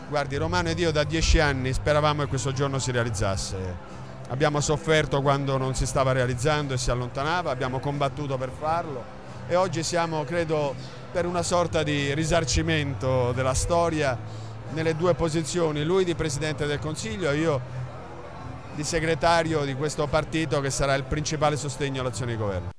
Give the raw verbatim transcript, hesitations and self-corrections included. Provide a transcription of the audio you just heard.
Guardi, Romano ed io da dieci anni speravamo che questo giorno si realizzasse. Abbiamo sofferto quando non si stava realizzando e si allontanava, abbiamo combattuto per farlo e oggi siamo, credo, per una sorta di risarcimento della storia nelle due posizioni, lui di Presidente del Consiglio e io di segretario di questo partito che sarà il principale sostegno all'azione di governo.